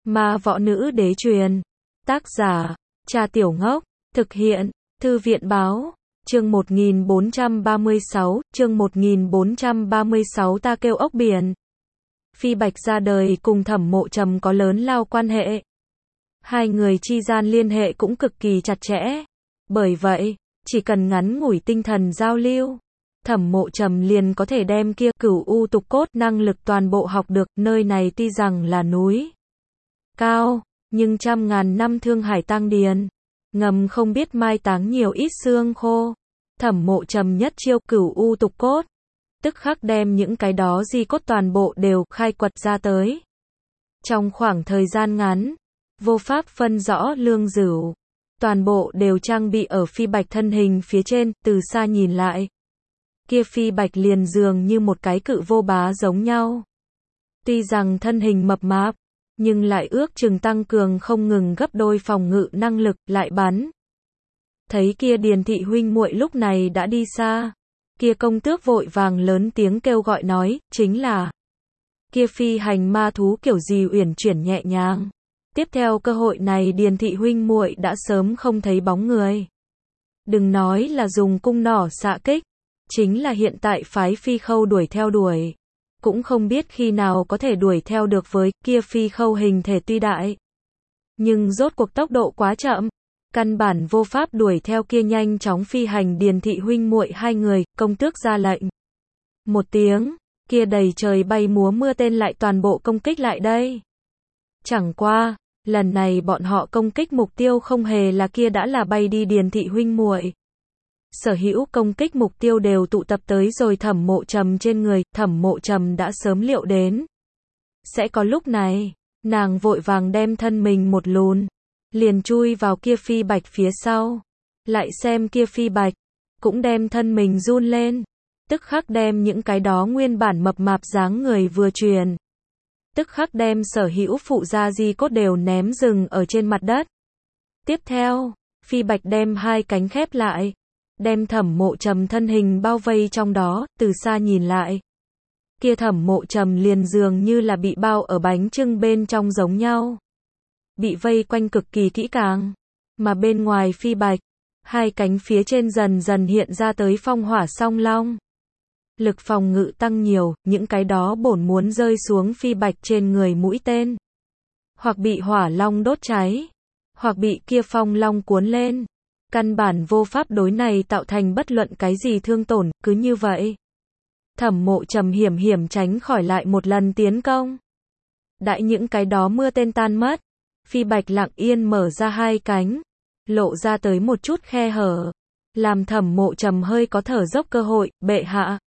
Ma võ nữ đế truyền. Tác giả, Cha Tiểu Ngốc. Thực hiện, Thư viện báo. Chương 1436, chương 1436 ta kêu ốc biển. Phi Bạch ra đời cùng Thẩm Mộ Trầm có lớn lao quan hệ. Hai người chi gian liên hệ cũng cực kỳ chặt chẽ. Bởi vậy, chỉ cần ngắn ngủi tinh thần giao lưu, Thẩm Mộ Trầm liền có thể đem kia Cửu U tục cốt năng lực toàn bộ học được. Nơi này tuy rằng là núi cao, nhưng trăm ngàn năm thương hải tang điền, ngầm không biết mai táng nhiều ít xương khô. Thẩm Mộ Trầm nhất chiêu Cửu U tục cốt, tức khắc đem những cái đó di cốt toàn bộ đều khai quật ra tới. Trong khoảng thời gian ngắn, vô pháp phân rõ lương dửu, toàn bộ đều trang bị ở Phi Bạch thân hình phía trên. Từ xa nhìn lại, kia Phi Bạch liền dường như một cái cự vô bá giống nhau. Tuy rằng thân hình mập mạp, nhưng lại ước chừng tăng cường không ngừng gấp đôi phòng ngự năng lực, lại bắn. Thấy kia Điền thị huynh muội lúc này đã đi xa, kia công tước vội vàng lớn tiếng kêu gọi nói, chính là kia phi hành ma thú kiểu gì uyển chuyển nhẹ nhàng. Tiếp theo cơ hội này Điền thị huynh muội đã sớm không thấy bóng người. Đừng nói là dùng cung nỏ xạ kích, chính là hiện tại phái Phi Khâu đuổi theo đuổi, cũng không biết khi nào có thể đuổi theo được. Với kia Phi Khâu hình thể tuy đại, nhưng rốt cuộc tốc độ quá chậm, căn bản vô pháp đuổi theo kia nhanh chóng phi hành Điền thị huynh muội hai người. Công tước ra lệnh một tiếng, kia đầy trời bay múa mưa tên lại toàn bộ công kích lại đây. Chẳng qua, lần này bọn họ công kích mục tiêu không hề là kia đã là bay đi Điền thị huynh muội. Sở hữu công kích mục tiêu đều tụ tập tới rồi Thẩm Mộ Trầm trên người. Thẩm Mộ Trầm đã sớm liệu đến sẽ có lúc này, nàng vội vàng đem thân mình một lùn, liền chui vào kia Phi Bạch phía sau. Lại xem kia Phi Bạch cũng đem thân mình run lên, tức khắc đem những cái đó nguyên bản mập mạp dáng người vừa truyền, tức khắc đem sở hữu phụ gia di cốt đều ném rừng ở trên mặt đất. Tiếp theo, Phi Bạch đem hai cánh khép lại, đem Thẩm Mộ Trầm thân hình bao vây trong đó. Từ xa nhìn lại, kia Thẩm Mộ Trầm liền dường như là bị bao ở bánh chưng bên trong giống nhau, bị vây quanh cực kỳ kỹ càng. Mà bên ngoài Phi Bạch, hai cánh phía trên dần dần hiện ra tới phong hỏa song long, lực phòng ngự tăng nhiều. Những cái đó bổn muốn rơi xuống Phi Bạch trên người mũi tên, hoặc bị hỏa long đốt cháy, hoặc bị kia phong long cuốn lên, căn bản vô pháp đối này tạo thành bất luận cái gì thương tổn. Cứ như vậy, Thẩm Mộ Trầm hiểm hiểm tránh khỏi lại một lần tiến công. Đãi những cái đó mưa tên tan mất, Phi Bạch lặng yên mở ra hai cánh, lộ ra tới một chút khe hở, làm Thẩm Mộ Trầm hơi có thở dốc cơ hội. Bệ hạ.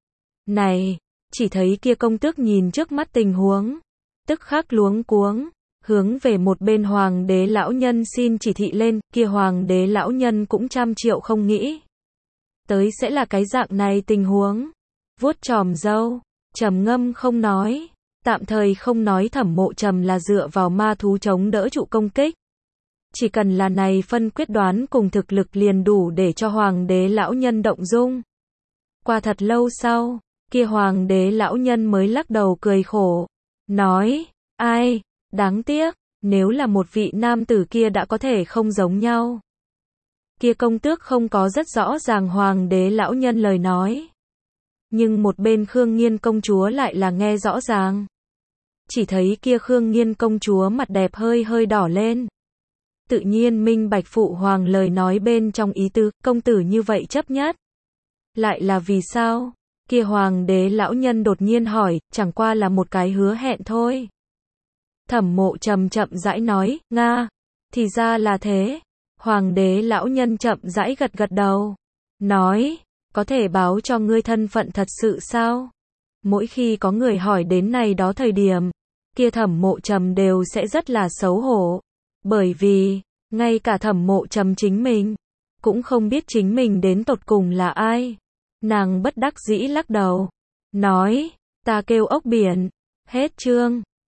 Này, chỉ thấy kia công tước nhìn trước mắt tình huống, tức khắc luống cuống, hướng về một bên hoàng đế lão nhân xin chỉ thị lên. Kia hoàng đế lão nhân cũng trăm triệu không nghĩ tới sẽ là cái dạng này tình huống, vuốt chòm râu, trầm ngâm không nói, tạm thời không nói Thẩm Mộ Trầm là dựa vào ma thú chống đỡ trụ công kích. Chỉ cần là này phân quyết đoán cùng thực lực liền đủ để cho hoàng đế lão nhân động dung. Qua thật lâu sau, kia hoàng đế lão nhân mới lắc đầu cười khổ, nói, ai, đáng tiếc, nếu là một vị nam tử kia đã có thể không giống nhau. Kia công tước không có rất rõ ràng hoàng đế lão nhân lời nói, nhưng một bên Khương Nghiên công chúa lại là nghe rõ ràng. Chỉ thấy kia Khương Nghiên công chúa mặt đẹp hơi hơi đỏ lên, tự nhiên minh bạch phụ hoàng lời nói bên trong ý tứ. Công tử như vậy chấp nhất, lại là vì sao? Kia hoàng đế lão nhân đột nhiên hỏi. Chẳng qua là một cái hứa hẹn thôi. Thẩm Mộ Trầm chậm rãi nói, nga, thì ra là thế. Hoàng đế lão nhân chậm rãi gật gật đầu, nói, có thể báo cho ngươi thân phận thật sự sao? Mỗi khi có người hỏi đến này đó thời điểm, kia Thẩm Mộ Trầm đều sẽ rất là xấu hổ, bởi vì ngay cả Thẩm Mộ Trầm chính mình cũng không biết chính mình đến tột cùng là ai. Nàng bất đắc dĩ lắc đầu, nói, ta kêu ốc biển. Hết chương.